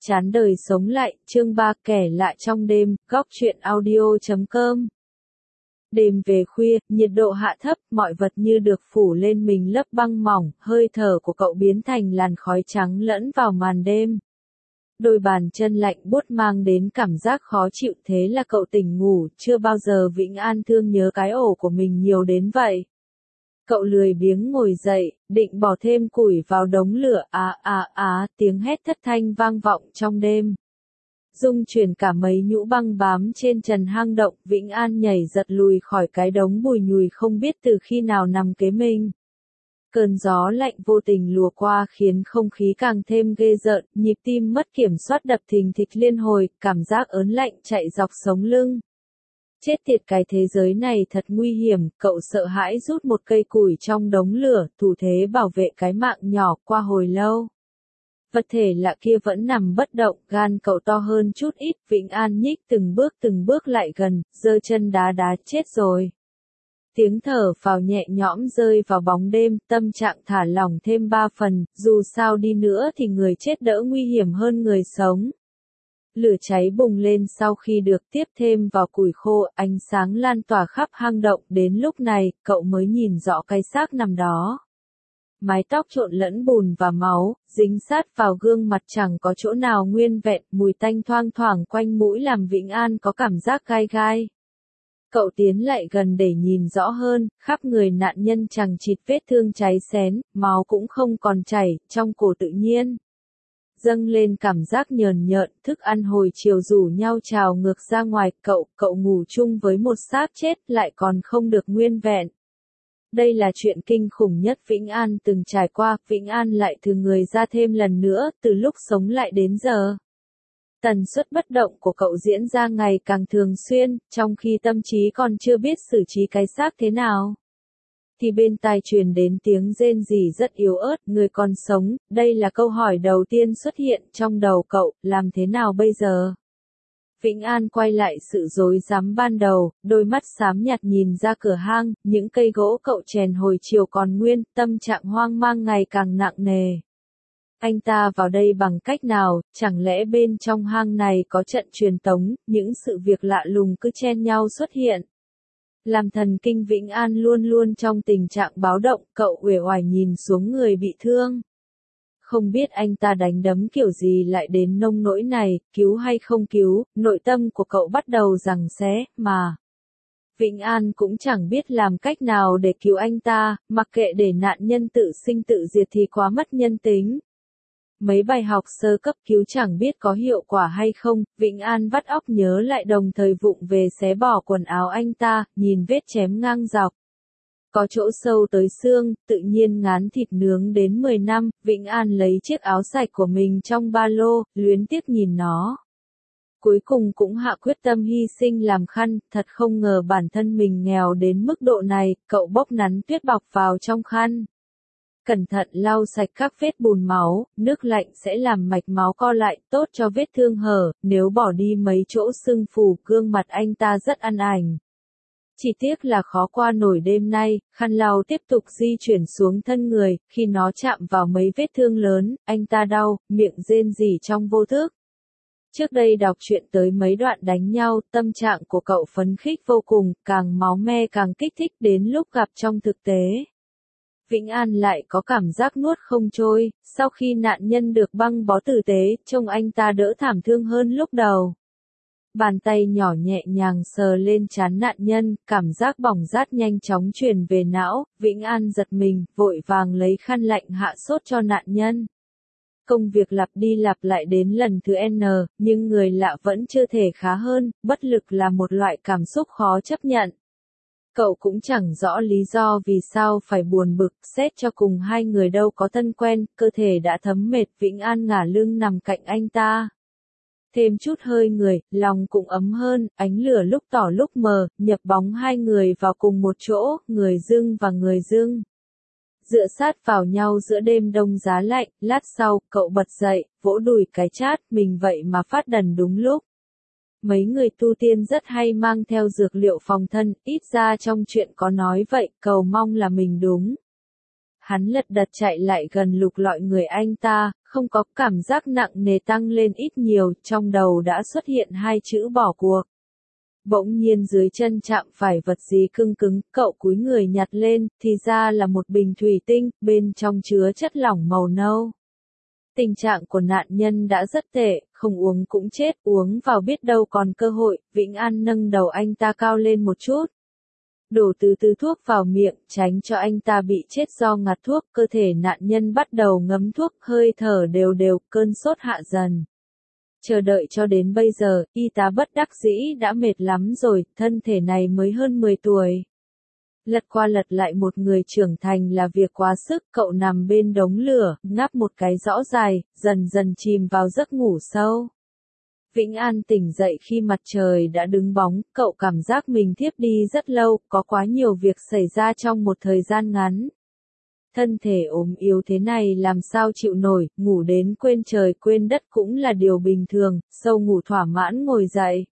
Chán đời sống lại, chương 3 kẻ lạ trong đêm, góc truyện audio.com. Đêm về khuya, nhiệt độ hạ thấp, mọi vật như được phủ lên mình lớp băng mỏng, hơi thở của cậu biến thành làn khói trắng lẫn vào màn đêm. Đôi bàn chân lạnh buốt mang đến cảm giác khó chịu, thế là cậu tỉnh ngủ, chưa bao giờ Vĩnh An thương nhớ cái ổ của mình nhiều đến vậy. Cậu lười biếng ngồi dậy, định bỏ thêm củi vào đống lửa, tiếng hét thất thanh vang vọng trong đêm. Rung chuyển cả mấy nhũ băng bám trên trần hang động, Vĩnh An nhảy giật lùi khỏi cái đống bùi nhùi không biết từ khi nào nằm kế mình. Cơn gió lạnh vô tình lùa qua khiến không khí càng thêm ghê rợn, nhịp tim mất kiểm soát đập thình thịch liên hồi, cảm giác ớn lạnh chạy dọc sống lưng. Chết tiệt, cái thế giới này thật nguy hiểm, cậu sợ hãi rút một cây củi trong đống lửa, thủ thế bảo vệ cái mạng nhỏ. Qua hồi lâu, vật thể lạ kia vẫn nằm bất động, gan cậu to hơn chút ít, Vĩnh An nhích từng bước lại gần, giơ chân đá chết rồi. Tiếng thở phào nhẹ nhõm rơi vào bóng đêm, tâm trạng thả lỏng thêm 3 phần, dù sao đi nữa thì người chết đỡ nguy hiểm hơn người sống. Lửa cháy bùng lên sau khi được tiếp thêm vào củi khô, ánh sáng lan tỏa khắp hang động, đến lúc này, cậu mới nhìn rõ cái xác nằm đó. Mái tóc trộn lẫn bùn và máu, dính sát vào gương mặt chẳng có chỗ nào nguyên vẹn, mùi tanh thoang thoảng quanh mũi làm Vĩnh An có cảm giác gai gai. Cậu tiến lại gần để nhìn rõ hơn, khắp người nạn nhân chằng chịt vết thương cháy xén, máu cũng không còn chảy, trong cổ tự nhiên dâng lên cảm giác nhờn nhợn, thức ăn hồi chiều rủ nhau trào ngược ra ngoài, cậu ngủ chung với một xác chết lại còn không được nguyên vẹn. Đây là chuyện kinh khủng nhất Vĩnh An từng trải qua, Vĩnh An lại thử người ra thêm lần nữa, từ lúc sống lại đến giờ. Tần suất bất động của cậu diễn ra ngày càng thường xuyên, trong khi tâm trí còn chưa biết xử trí cái xác thế nào. Thì bên tai truyền đến tiếng rên rỉ rất yếu ớt, người còn sống, đây là câu hỏi đầu tiên xuất hiện trong đầu cậu, làm thế nào bây giờ? Vĩnh An quay lại sự rối rắm ban đầu, đôi mắt xám nhạt nhìn ra cửa hang, những cây gỗ cậu chèn hồi chiều còn nguyên, tâm trạng hoang mang ngày càng nặng nề. Anh ta vào đây bằng cách nào, chẳng lẽ bên trong hang này có trận truyền tống, những sự việc lạ lùng cứ chen nhau xuất hiện. Làm thần kinh Vĩnh An luôn luôn trong tình trạng báo động, cậu uể oải nhìn xuống người bị thương. Không biết anh ta đánh đấm kiểu gì lại đến nông nỗi này, cứu hay không cứu, nội tâm của cậu bắt đầu giằng xé, mà Vĩnh An cũng chẳng biết làm cách nào để cứu anh ta, mặc kệ để nạn nhân tự sinh tự diệt thì quá mất nhân tính. Mấy bài học sơ cấp cứu chẳng biết có hiệu quả hay không, Vĩnh An vắt óc nhớ lại đồng thời vụng về xé bỏ quần áo anh ta, nhìn vết chém ngang dọc. Có chỗ sâu tới xương, tự nhiên ngán thịt nướng đến 10 năm, Vĩnh An lấy chiếc áo sạch của mình trong ba lô, luyến tiếc nhìn nó. Cuối cùng cũng hạ quyết tâm hy sinh làm khăn, thật không ngờ bản thân mình nghèo đến mức độ này, cậu bốc nắn tuyết bọc vào trong khăn. Cẩn thận lau sạch các vết bùn máu, nước lạnh sẽ làm mạch máu co lại, tốt cho vết thương hở, nếu bỏ đi mấy chỗ sưng phù, gương mặt anh ta rất ăn ảnh. Chỉ tiếc là khó qua nổi đêm nay, khăn lau tiếp tục di chuyển xuống thân người, khi nó chạm vào mấy vết thương lớn, anh ta đau, miệng rên rỉ trong vô thức. Trước đây đọc truyện tới mấy đoạn đánh nhau, tâm trạng của cậu phấn khích vô cùng, càng máu me càng kích thích, đến lúc gặp trong thực tế. Vĩnh An lại có cảm giác nuốt không trôi, sau khi nạn nhân được băng bó tử tế, trông anh ta đỡ thảm thương hơn lúc đầu. Bàn tay nhỏ nhẹ nhàng sờ lên trán nạn nhân, cảm giác bỏng rát nhanh chóng truyền về não, Vĩnh An giật mình, vội vàng lấy khăn lạnh hạ sốt cho nạn nhân. Công việc lặp đi lặp lại đến lần thứ N, nhưng người lạ vẫn chưa thể khá hơn, bất lực là một loại cảm xúc khó chấp nhận. Cậu cũng chẳng rõ lý do vì sao phải buồn bực, xét cho cùng hai người đâu có thân quen, cơ thể đã thấm mệt, Vĩnh An ngả lưng nằm cạnh anh ta. Thêm chút hơi người, lòng cũng ấm hơn, ánh lửa lúc tỏ lúc mờ, nhập bóng hai người vào cùng một chỗ, người dưng và người dưng. Dựa sát vào nhau giữa đêm đông giá lạnh, lát sau, cậu bật dậy, vỗ đùi cái chát, mình vậy mà phát đần đúng lúc. Mấy người tu tiên rất hay mang theo dược liệu phòng thân, ít ra trong chuyện có nói vậy, cầu mong là mình đúng. hắn lật đật chạy lại gần lục lọi người anh ta, không có cảm giác nặng nề tăng lên ít nhiều, trong đầu đã xuất hiện hai chữ bỏ cuộc. Bỗng nhiên dưới chân chạm phải vật gì cứng cứng, cậu cúi người nhặt lên, thì ra là một bình thủy tinh, bên trong chứa chất lỏng màu nâu. Tình trạng của nạn nhân đã rất tệ, không uống cũng chết, uống vào biết đâu còn cơ hội. Vĩnh An nâng đầu anh ta cao lên một chút. Đổ từ từ thuốc vào miệng, tránh cho anh ta bị chết do ngạt thuốc. Cơ thể nạn nhân bắt đầu ngấm thuốc, hơi thở đều đều, cơn sốt hạ dần. Chờ đợi cho đến bây giờ, y tá bất đắc dĩ đã mệt lắm rồi, thân thể này mới hơn 10 tuổi. Lật qua lật lại một người trưởng thành là việc quá sức, cậu nằm bên đống lửa, ngáp một cái rõ dài, dần dần chìm vào giấc ngủ sâu. Vĩnh An tỉnh dậy khi mặt trời đã đứng bóng, cậu cảm giác mình thiếp đi rất lâu, có quá nhiều việc xảy ra trong một thời gian ngắn. Thân thể ốm yếu thế này làm sao chịu nổi, ngủ đến quên trời quên đất cũng là điều bình thường, sâu ngủ thỏa mãn ngồi dậy.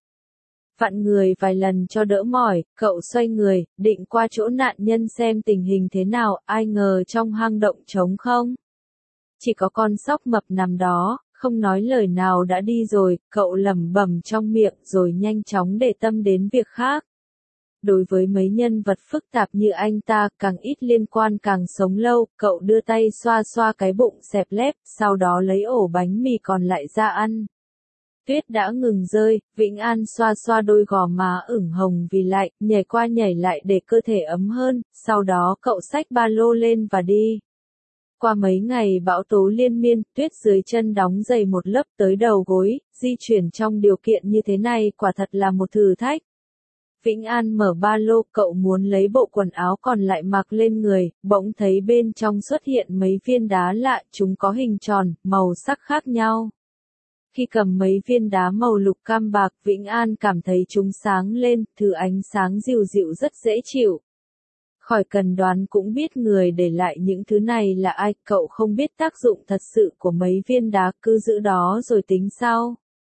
Vặn người vài lần cho đỡ mỏi, cậu xoay người, định qua chỗ nạn nhân xem tình hình thế nào, ai ngờ trong hang động trống không. Chỉ có con sóc mập nằm đó, không nói lời nào đã đi rồi, cậu lẩm bẩm trong miệng rồi nhanh chóng để tâm đến việc khác. Đối với mấy nhân vật phức tạp như anh ta, càng ít liên quan càng sống lâu, cậu đưa tay xoa xoa cái bụng xẹp lép, sau đó lấy ổ bánh mì còn lại ra ăn. Tuyết đã ngừng rơi, Vĩnh An xoa xoa đôi gò má ửng hồng vì lạnh, nhảy qua nhảy lại để cơ thể ấm hơn, sau đó cậu xách ba lô lên và đi. Qua mấy ngày bão tố liên miên, tuyết dưới chân đóng dày một lớp tới đầu gối, di chuyển trong điều kiện như thế này quả thật là một thử thách. Vĩnh An mở ba lô, cậu muốn lấy bộ quần áo còn lại mặc lên người, bỗng thấy bên trong xuất hiện mấy viên đá lạ, chúng có hình tròn, màu sắc khác nhau. Khi cầm mấy viên đá màu lục cam bạc, Vĩnh An cảm thấy chúng sáng lên, thứ ánh sáng dịu dịu rất dễ chịu. Khỏi cần đoán cũng biết người để lại những thứ này là ai, cậu không biết tác dụng thật sự của mấy viên đá, cứ giữ đó rồi tính sau.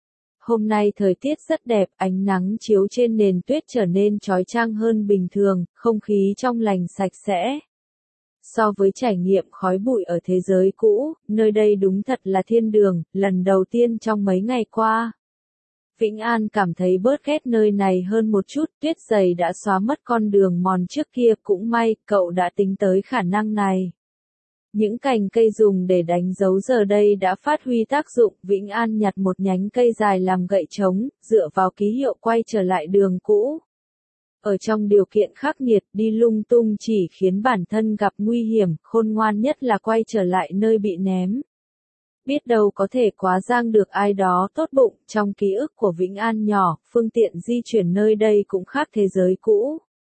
Hôm nay thời tiết rất đẹp, ánh nắng chiếu trên nền tuyết trở nên chói chang hơn bình thường, không khí trong lành sạch sẽ. So với trải nghiệm khói bụi ở thế giới cũ, nơi đây đúng thật là thiên đường, lần đầu tiên trong mấy ngày qua. Vĩnh An cảm thấy bớt ghét nơi này hơn một chút, tuyết dày đã xóa mất con đường mòn trước kia, cũng may, cậu đã tính tới khả năng này. Những cành cây dùng để đánh dấu giờ đây đã phát huy tác dụng, Vĩnh An nhặt một nhánh cây dài làm gậy trống, dựa vào ký hiệu quay trở lại đường cũ. Ở trong điều kiện khắc nghiệt, đi lung tung chỉ khiến bản thân gặp nguy hiểm, khôn ngoan nhất là quay trở lại nơi bị ném. Biết đâu có thể quá giang được ai đó tốt bụng, trong ký ức của Vĩnh An nhỏ, phương tiện di chuyển nơi đây cũng khác thế giới cũ.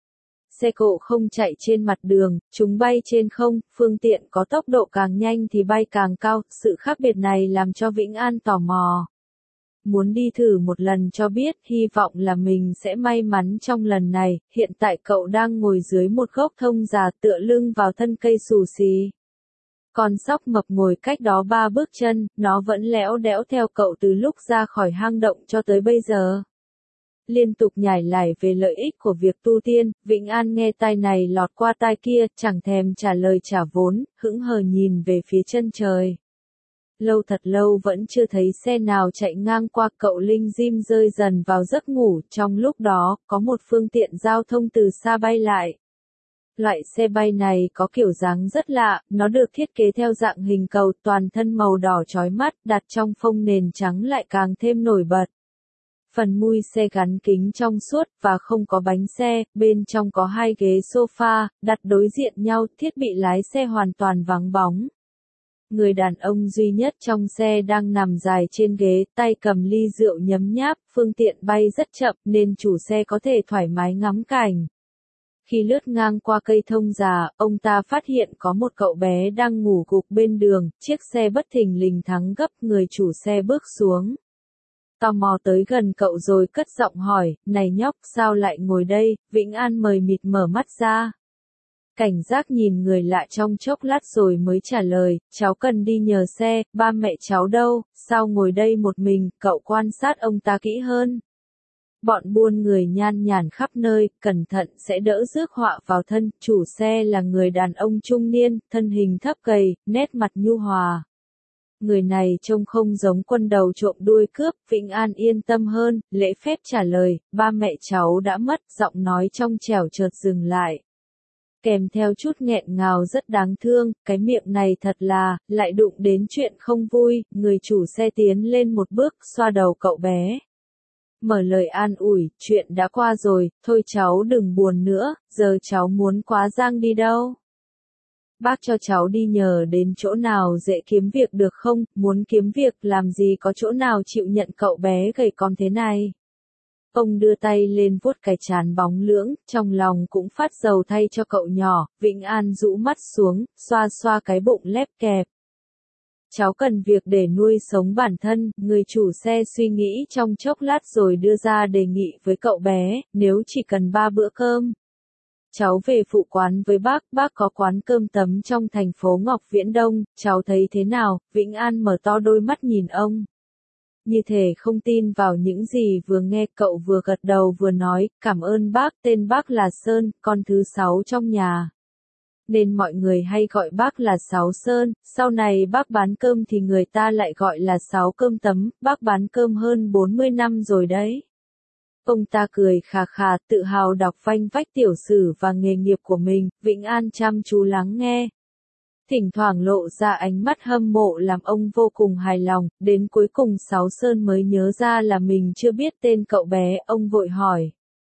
Xe cộ không chạy trên mặt đường, chúng bay trên không, phương tiện có tốc độ càng nhanh thì bay càng cao, sự khác biệt này làm cho Vĩnh An tò mò. Muốn đi thử một lần cho biết, hy vọng là mình sẽ may mắn trong lần này. Hiện tại cậu đang ngồi dưới một gốc thông già tựa lưng vào thân cây xù xì. Con sóc mập ngồi cách đó 3 bước chân, nó vẫn lẽo đẽo theo cậu từ lúc ra khỏi hang động cho tới bây giờ. Liên tục nhải lải về lợi ích của việc tu tiên, Vĩnh An nghe tai này lọt qua tai kia, chẳng thèm trả lời trả vốn, hững hờ nhìn về phía chân trời. Lâu thật lâu vẫn chưa thấy xe nào chạy ngang qua, cậu linh dim rơi dần vào giấc ngủ, trong lúc đó, có một phương tiện giao thông từ xa bay lại. Loại xe bay này có kiểu dáng rất lạ, nó được thiết kế theo dạng hình cầu, toàn thân màu đỏ chói mắt, đặt trong phông nền trắng lại càng thêm nổi bật. Phần mui xe gắn kính trong suốt và không có bánh xe, bên trong có 2 ghế sofa, đặt đối diện nhau, thiết bị lái xe hoàn toàn vắng bóng. Người đàn ông duy nhất trong xe đang nằm dài trên ghế, tay cầm ly rượu nhấm nháp, phương tiện bay rất chậm nên chủ xe có thể thoải mái ngắm cảnh. Khi lướt ngang qua cây thông già, ông ta phát hiện có một cậu bé đang ngủ gục bên đường, chiếc xe bất thình lình thắng gấp, người chủ xe bước xuống. Tò mò tới gần cậu rồi cất giọng hỏi, này nhóc, sao lại ngồi đây? Vĩnh An mờ mịt mở mắt ra. Cảnh giác nhìn người lạ trong chốc lát rồi mới trả lời, cháu cần đi nhờ xe, ba mẹ cháu đâu, sao ngồi đây một mình? Cậu quan sát ông ta kỹ hơn. Bọn buôn người nhan nhản khắp nơi, cẩn thận sẽ đỡ rước họa vào thân. Chủ xe là người đàn ông trung niên, thân hình thấp gầy, nét mặt nhu hòa. Người này trông không giống quân đầu trộm đuôi cướp. Vĩnh An yên tâm hơn, lễ phép trả lời, ba mẹ cháu đã mất. Giọng nói trong trẻo chợt dừng lại, kèm theo chút nghẹn ngào rất đáng thương. Cái miệng này thật là, lại đụng đến chuyện không vui. Người chủ xe tiến lên một bước, xoa đầu cậu bé, mở lời an ủi, chuyện đã qua rồi, thôi cháu đừng buồn nữa, giờ cháu muốn quá giang đi đâu. Bác cho cháu đi nhờ đến chỗ nào dễ kiếm việc được không, muốn kiếm việc làm gì có chỗ nào chịu nhận cậu bé gầy còm thế này. Ông đưa tay lên vuốt cái trán bóng lưỡng, trong lòng cũng phát dầu thay cho cậu nhỏ. Vĩnh An rũ mắt xuống, xoa xoa cái bụng lép kẹp. Cháu cần việc để nuôi sống bản thân. Người chủ xe suy nghĩ trong chốc lát rồi đưa ra đề nghị với cậu bé, nếu chỉ cần 3 bữa cơm. Cháu về phụ quán với bác có quán cơm tấm trong thành phố Ngọc Viễn Đông, cháu thấy thế nào? Vĩnh An mở to đôi mắt nhìn ông, như thể không tin vào những gì vừa nghe. Cậu vừa gật đầu vừa nói, cảm ơn bác, tên bác là Sơn, con thứ 6 trong nhà. Nên mọi người hay gọi bác là Sáu Sơn, sau này bác bán cơm thì người ta lại gọi là Sáu Cơm Tấm, bác bán cơm hơn 40 năm rồi đấy. Ông ta cười khà khà, tự hào đọc vanh vách tiểu sử và nghề nghiệp của mình. Vĩnh An chăm chú lắng nghe, thỉnh thoảng lộ ra ánh mắt hâm mộ làm ông vô cùng hài lòng. Đến cuối cùng Sáu Sơn mới nhớ ra là mình chưa biết tên cậu bé, ông vội hỏi.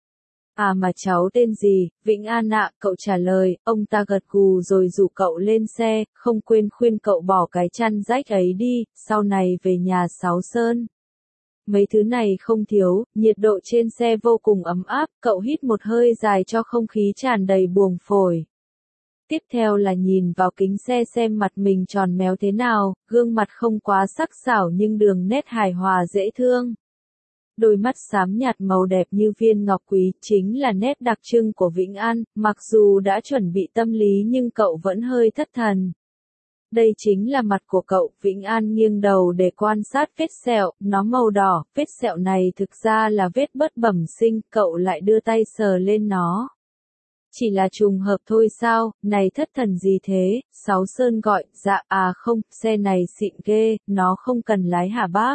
À mà cháu tên gì? Vĩnh An ạ, cậu trả lời. Ông ta gật gù rồi rủ cậu lên xe, không quên khuyên cậu bỏ cái chăn rách ấy đi, sau này về nhà Sáu Sơn. Mấy thứ này không thiếu, nhiệt độ trên xe vô cùng ấm áp, cậu hít một hơi dài cho không khí tràn đầy buồng phổi. Tiếp theo là nhìn vào kính xe xem mặt mình tròn méo thế nào, gương mặt không quá sắc sảo nhưng đường nét hài hòa dễ thương. Đôi mắt xám nhạt màu đẹp như viên ngọc quý, chính là nét đặc trưng của Vĩnh An. Mặc dù đã chuẩn bị tâm lý nhưng cậu vẫn hơi thất thần. Đây chính là mặt của cậu. Vĩnh An nghiêng đầu để quan sát vết sẹo, nó màu đỏ. Vết sẹo này thực ra là vết bớt bẩm sinh, cậu lại đưa tay sờ lên nó. Chỉ là trùng hợp thôi sao? Này thất thần gì thế? Sáu Sơn gọi. Dạ à không, xe này xịn ghê, nó không cần lái hả bác?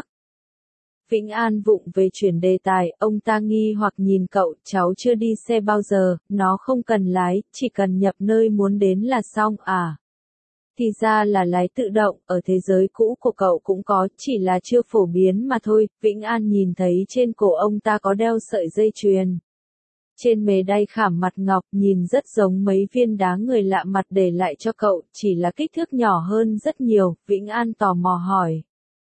Vĩnh An vụng về chuyển đề tài. Ông ta nghi hoặc nhìn cậu, cháu chưa đi xe bao giờ, nó không cần lái, chỉ cần nhập nơi muốn đến là xong à? Thì ra là lái tự động, ở thế giới cũ của cậu cũng có, chỉ là chưa phổ biến mà thôi. Vĩnh An nhìn thấy trên cổ ông ta có đeo sợi dây chuyền. Trên mề đay khảm mặt ngọc, nhìn rất giống mấy viên đá người lạ mặt để lại cho cậu, chỉ là kích thước nhỏ hơn rất nhiều. Vĩnh An tò mò hỏi.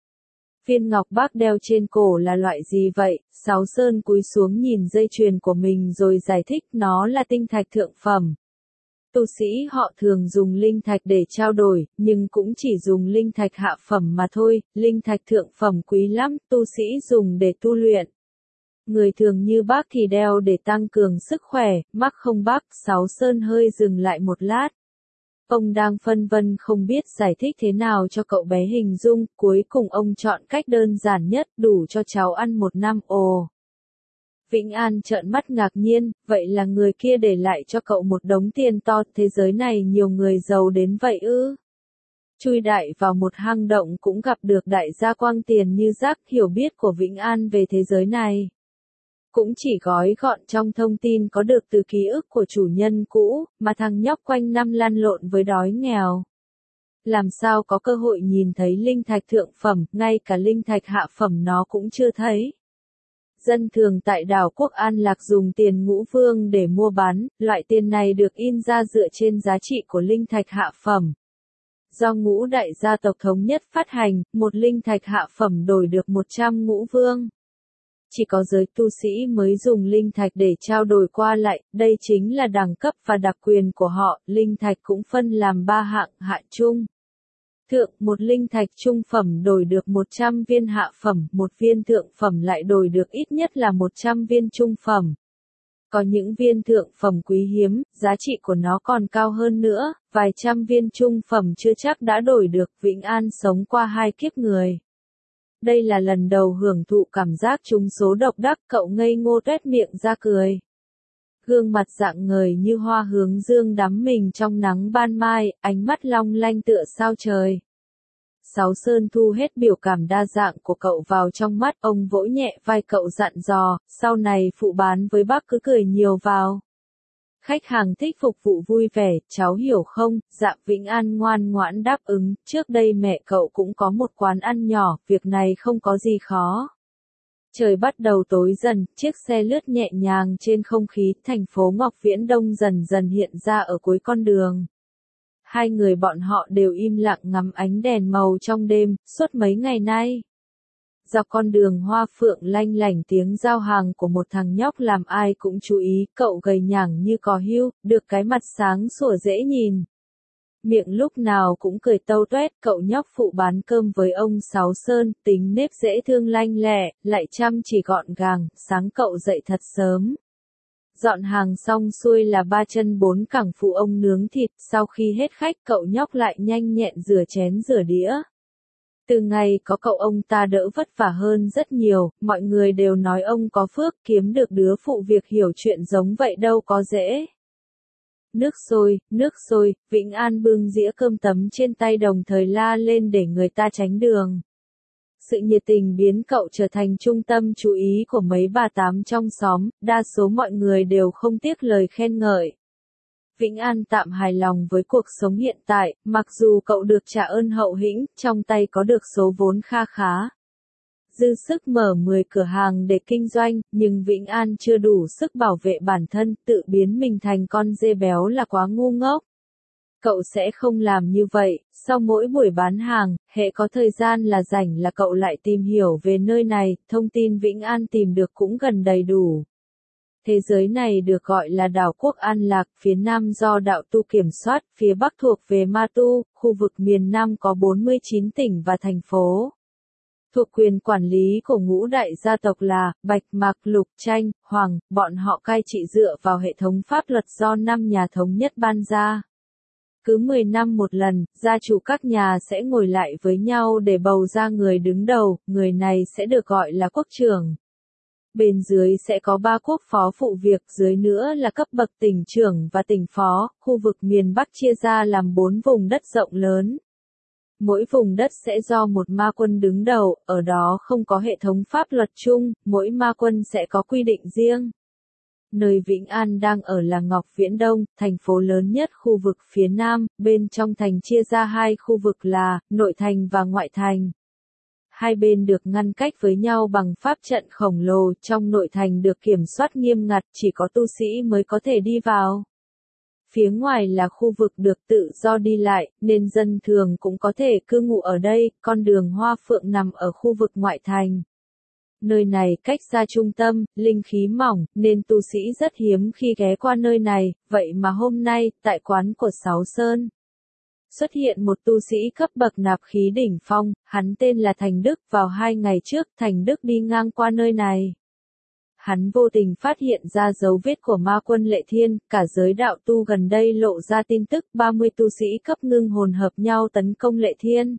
Viên ngọc bác đeo trên cổ là loại gì vậy? Sáu Sơn cúi xuống nhìn dây chuyền của mình rồi giải thích, nó là tinh thạch thượng phẩm. Tu sĩ họ thường dùng linh thạch để trao đổi, nhưng cũng chỉ dùng linh thạch hạ phẩm mà thôi. Linh thạch thượng phẩm quý lắm, tu sĩ dùng để tu luyện. Người thường như bác thì đeo để tăng cường sức khỏe, mắc không bác? Sáu Sơn hơi dừng lại một lát. Ông đang phân vân không biết giải thích thế nào cho cậu bé hình dung, cuối cùng ông chọn cách đơn giản nhất, đủ cho cháu ăn 1 năm. Ồ! Vĩnh An trợn mắt ngạc nhiên, vậy là người kia để lại cho cậu một đống tiền to, thế giới này nhiều người giàu đến vậy ư? Chui đại vào một hang động cũng gặp được đại gia quăng tiền như rác. Hiểu biết của Vĩnh An về thế giới này cũng chỉ gói gọn trong thông tin có được từ ký ức của chủ nhân cũ, mà thằng nhóc quanh năm lăn lộn với đói nghèo. Làm sao có cơ hội nhìn thấy linh thạch thượng phẩm, ngay cả linh thạch hạ phẩm nó cũng chưa thấy. Dân thường tại đảo Quốc An Lạc dùng tiền Ngũ Vương để mua bán, loại tiền này được in ra dựa trên giá trị của linh thạch hạ phẩm. Do Ngũ đại gia tộc thống nhất phát hành, một linh thạch hạ phẩm đổi được 100 Ngũ Vương. Chỉ có giới tu sĩ mới dùng linh thạch để trao đổi qua lại, đây chính là đẳng cấp và đặc quyền của họ. Linh thạch cũng phân làm 3 hạng: hạ trung, thượng. Một linh thạch trung phẩm đổi được 100 viên hạ phẩm, một viên thượng phẩm lại đổi được ít nhất là 100 viên trung phẩm. Có những viên thượng phẩm quý hiếm, giá trị của nó còn cao hơn nữa, vài trăm viên trung phẩm chưa chắc đã đổi được. Vĩnh An sống qua 2 kiếp người. Đây là lần đầu hưởng thụ cảm giác trúng số độc đắc, cậu ngây ngô tuét miệng ra cười. Gương mặt rạng ngời như hoa hướng dương đắm mình trong nắng ban mai, ánh mắt long lanh tựa sao trời. Sáu Sơn thu hết biểu cảm đa dạng của cậu vào trong mắt, ông vỗ nhẹ vai cậu dặn dò, sau này phụ bán với bác cứ cười nhiều vào. Khách hàng thích phục vụ vui vẻ, cháu hiểu không? Dạ Vĩnh An ngoan ngoãn đáp ứng, trước đây mẹ cậu cũng có một quán ăn nhỏ, việc này không có gì khó. Trời bắt đầu tối dần, chiếc xe lướt nhẹ nhàng trên không khí, thành phố Ngọc Viễn Đông dần dần hiện ra ở cuối con đường. Hai người bọn họ đều im lặng ngắm ánh đèn màu trong đêm, suốt mấy ngày nay. Dọc con đường hoa phượng lanh lảnh tiếng giao hàng của một thằng nhóc làm ai cũng chú ý, cậu gầy nhảng như cò hươu, được cái mặt sáng sủa dễ nhìn. Miệng lúc nào cũng cười tâu tuét, cậu nhóc phụ bán cơm với ông Sáu Sơn, tính nết dễ thương lanh lẹ, lại chăm chỉ gọn gàng, sáng cậu dậy thật sớm. Dọn hàng xong xuôi là ba chân bốn cẳng phụ ông nướng thịt, sau khi hết khách cậu nhóc lại nhanh nhẹn rửa chén rửa đĩa. Từ ngày có cậu ông ta đỡ vất vả hơn rất nhiều, mọi người đều nói ông có phước kiếm được đứa phụ việc hiểu chuyện giống vậy đâu có dễ. Nước sôi, Vĩnh An bưng dĩa cơm tấm trên tay đồng thời la lên để người ta tránh đường. Sự nhiệt tình biến cậu trở thành trung tâm chú ý của mấy bà tám trong xóm, đa số mọi người đều không tiếc lời khen ngợi. Vĩnh An tạm hài lòng với cuộc sống hiện tại, mặc dù cậu được trả ơn hậu hĩnh, trong tay có được số vốn kha khá. Dư sức mở 10 cửa hàng để kinh doanh, nhưng Vĩnh An chưa đủ sức bảo vệ bản thân, tự biến mình thành con dê béo là quá ngu ngốc. Cậu sẽ không làm như vậy, sau mỗi buổi bán hàng, hễ có thời gian là rảnh là cậu lại tìm hiểu về nơi này, thông tin Vĩnh An tìm được cũng gần đầy đủ. Thế giới này được gọi là đảo quốc An Lạc, phía Nam do đạo Tu kiểm soát, phía Bắc thuộc về Ma Tu, khu vực miền Nam có 49 tỉnh và thành phố. Thuộc quyền quản lý của ngũ đại gia tộc là Bạch Mạc Lục Tranh, Hoàng, bọn họ cai trị dựa vào hệ thống pháp luật do 5 nhà thống nhất ban ra. Cứ 10 năm một lần, gia chủ các nhà sẽ ngồi lại với nhau để bầu ra người đứng đầu, người này sẽ được gọi là quốc trưởng. Bên dưới sẽ có 3 quốc phó phụ việc, dưới nữa là cấp bậc tỉnh trưởng và tỉnh phó, khu vực miền Bắc chia ra làm 4 vùng đất rộng lớn. Mỗi vùng đất sẽ do một ma quân đứng đầu, ở đó không có hệ thống pháp luật chung, mỗi ma quân sẽ có quy định riêng. Nơi Vĩnh An đang ở là Ngọc Viễn Đông, thành phố lớn nhất khu vực phía Nam, bên trong thành chia ra 2 khu vực là, nội thành và ngoại thành. Hai bên được ngăn cách với nhau bằng pháp trận khổng lồ, trong nội thành được kiểm soát nghiêm ngặt, chỉ có tu sĩ mới có thể đi vào. Phía ngoài là khu vực được tự do đi lại, nên dân thường cũng có thể cư ngụ ở đây, con đường Hoa Phượng nằm ở khu vực ngoại thành. Nơi này cách xa trung tâm, linh khí mỏng, nên tu sĩ rất hiếm khi ghé qua nơi này, vậy mà hôm nay, tại quán của Sáu Sơn, xuất hiện một tu sĩ cấp bậc nạp khí đỉnh phong, hắn tên là Thành Đức, vào 2 ngày trước, Thành Đức đi ngang qua nơi này. Hắn vô tình phát hiện ra dấu vết của ma quân Lệ Thiên, cả giới đạo tu gần đây lộ ra tin tức 30 tu sĩ cấp ngưng hồn hợp nhau tấn công Lệ Thiên.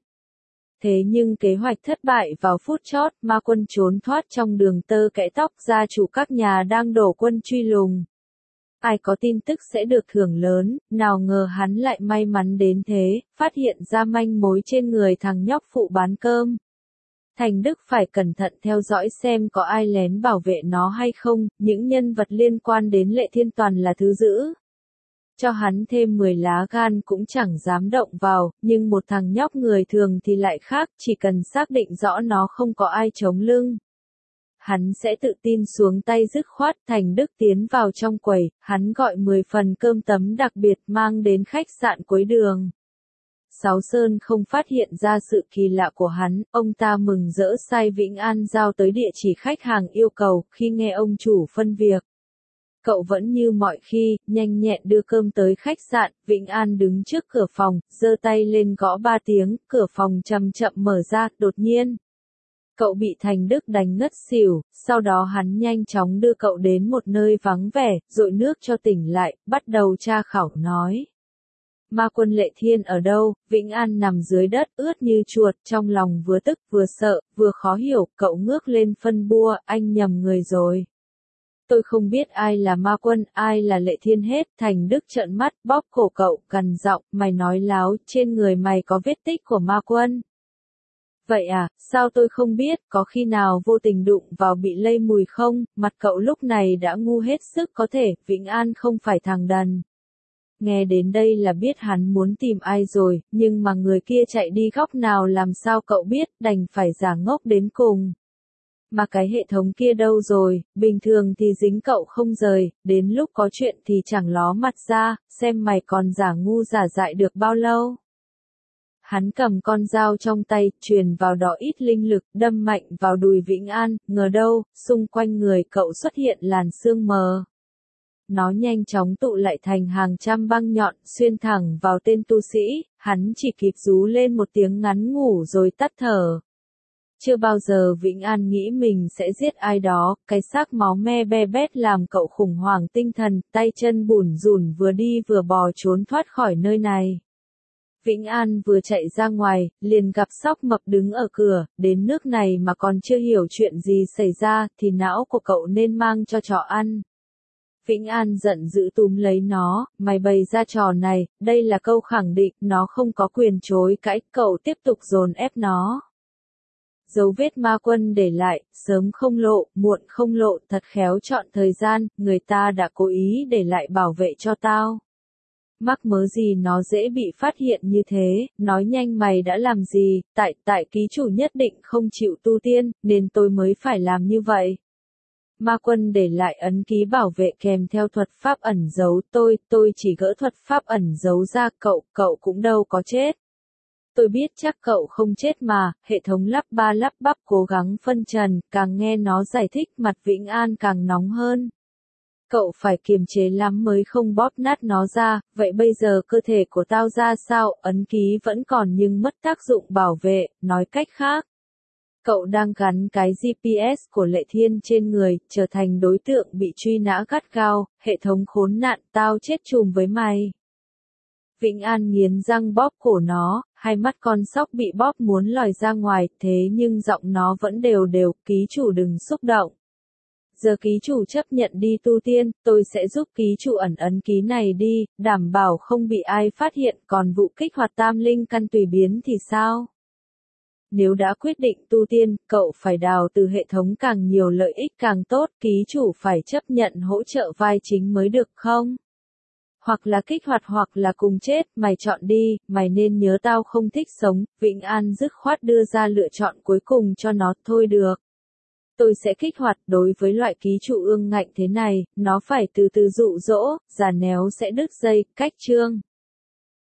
Thế nhưng kế hoạch thất bại vào phút chót, ma quân trốn thoát trong đường tơ kẽ tóc, gia chủ các nhà đang đổ quân truy lùng. Ai có tin tức sẽ được thưởng lớn, nào ngờ hắn lại may mắn đến thế, phát hiện ra manh mối trên người thằng nhóc phụ bán cơm. Thành Đức phải cẩn thận theo dõi xem có ai lén bảo vệ nó hay không, những nhân vật liên quan đến Lệ Thiên toàn là thứ dữ. Cho hắn thêm 10 lá gan cũng chẳng dám động vào, nhưng một thằng nhóc người thường thì lại khác, chỉ cần xác định rõ nó không có ai chống lưng. Hắn sẽ tự tin xuống tay dứt khoát. Thành Đức tiến vào trong quầy, hắn gọi 10 phần cơm tấm đặc biệt mang đến khách sạn cuối đường. Sáu Sơn không phát hiện ra sự kỳ lạ của hắn, ông ta mừng rỡ sai Vĩnh An giao tới địa chỉ khách hàng yêu cầu, khi nghe ông chủ phân việc. Cậu vẫn như mọi khi, nhanh nhẹn đưa cơm tới khách sạn, Vĩnh An đứng trước cửa phòng, giơ tay lên gõ 3 tiếng, cửa phòng chậm chậm mở ra, đột nhiên. Cậu bị Thành Đức đánh ngất xỉu, sau đó hắn nhanh chóng đưa cậu đến một nơi vắng vẻ, dội nước cho tỉnh lại, bắt đầu tra khảo nói. Ma Quân Lệ Thiên ở đâu? Vĩnh An nằm dưới đất ướt như chuột, trong lòng vừa tức vừa sợ, vừa khó hiểu, cậu ngước lên phân bua, anh nhầm người rồi. Tôi không biết ai là Ma Quân, ai là Lệ Thiên hết, Thành Đức trợn mắt, bóp cổ cậu, gằn giọng, mày nói láo, trên người mày có vết tích của Ma Quân. Vậy à, sao tôi không biết, có khi nào vô tình đụng vào bị lây mùi không, mặt cậu lúc này đã ngu hết sức có thể, Vĩnh An không phải thằng đần. Nghe đến đây là biết hắn muốn tìm ai rồi, nhưng mà người kia chạy đi góc nào làm sao cậu biết, đành phải giả ngốc đến cùng. Mà cái hệ thống kia đâu rồi, bình thường thì dính cậu không rời, đến lúc có chuyện thì chẳng ló mặt ra, xem mày còn giả ngu giả dại được bao lâu. Hắn cầm con dao trong tay, truyền vào đó ít linh lực, đâm mạnh vào đùi Vĩnh An, ngờ đâu, xung quanh người cậu xuất hiện làn sương mờ. Nó nhanh chóng tụ lại thành hàng trăm băng nhọn, xuyên thẳng vào tên tu sĩ, hắn chỉ kịp rú lên một tiếng ngắn ngủ rồi tắt thở. Chưa bao giờ Vĩnh An nghĩ mình sẽ giết ai đó, cái xác máu me be bét làm cậu khủng hoảng tinh thần, tay chân bủn rủn vừa đi vừa bò trốn thoát khỏi nơi này. Vĩnh An vừa chạy ra ngoài, liền gặp Sóc Mập đứng ở cửa, đến nước này mà còn chưa hiểu chuyện gì xảy ra, thì não của cậu nên mang cho chó ăn. Vĩnh An giận dữ túm lấy nó, mày bày ra trò này, đây là câu khẳng định, nó không có quyền chối cãi, cậu tiếp tục dồn ép nó. Dấu vết Ma Quân để lại, sớm không lộ, muộn không lộ, thật khéo chọn thời gian, người ta đã cố ý để lại bảo vệ cho tao. Mắc mớ gì nó dễ bị phát hiện như thế, nói nhanh mày đã làm gì, tại ký chủ nhất định không chịu tu tiên, nên tôi mới phải làm như vậy. Ma Quân để lại ấn ký bảo vệ kèm theo thuật pháp ẩn giấu, tôi chỉ gỡ thuật pháp ẩn giấu ra, cậu cũng đâu có chết. Tôi biết chắc cậu không chết mà, hệ thống lắp ba lắp bắp cố gắng phân trần, càng nghe nó giải thích mặt Vĩnh An càng nóng hơn. Cậu phải kiềm chế lắm mới không bóp nát nó ra, vậy bây giờ cơ thể của tao ra sao, ấn ký vẫn còn nhưng mất tác dụng bảo vệ, nói cách khác. Cậu đang gắn cái GPS của Lệ Thiên trên người, trở thành đối tượng bị truy nã gắt gao, hệ thống khốn nạn, tao chết chùm với mày. Vĩnh An nghiến răng bóp cổ nó, hai mắt con sóc bị bóp muốn lòi ra ngoài, thế nhưng giọng nó vẫn đều, ký chủ đừng xúc động. Giờ ký chủ chấp nhận đi tu tiên, tôi sẽ giúp ký chủ ấn ký này đi, đảm bảo không bị ai phát hiện, còn vụ kích hoạt tam linh căn tùy biến thì sao? Nếu đã quyết định tu tiên, cậu phải đào từ hệ thống càng nhiều lợi ích càng tốt, ký chủ phải chấp nhận hỗ trợ vai chính mới được không? Hoặc là kích hoạt hoặc là cùng chết, mày chọn đi, mày nên nhớ tao không thích sống, Vĩnh An dứt khoát đưa ra lựa chọn cuối cùng cho nó, thôi được. Tôi sẽ kích hoạt, đối với loại ký chủ ương ngạnh thế này, nó phải từ từ dụ dỗ, già néo sẽ đứt dây, cách chương.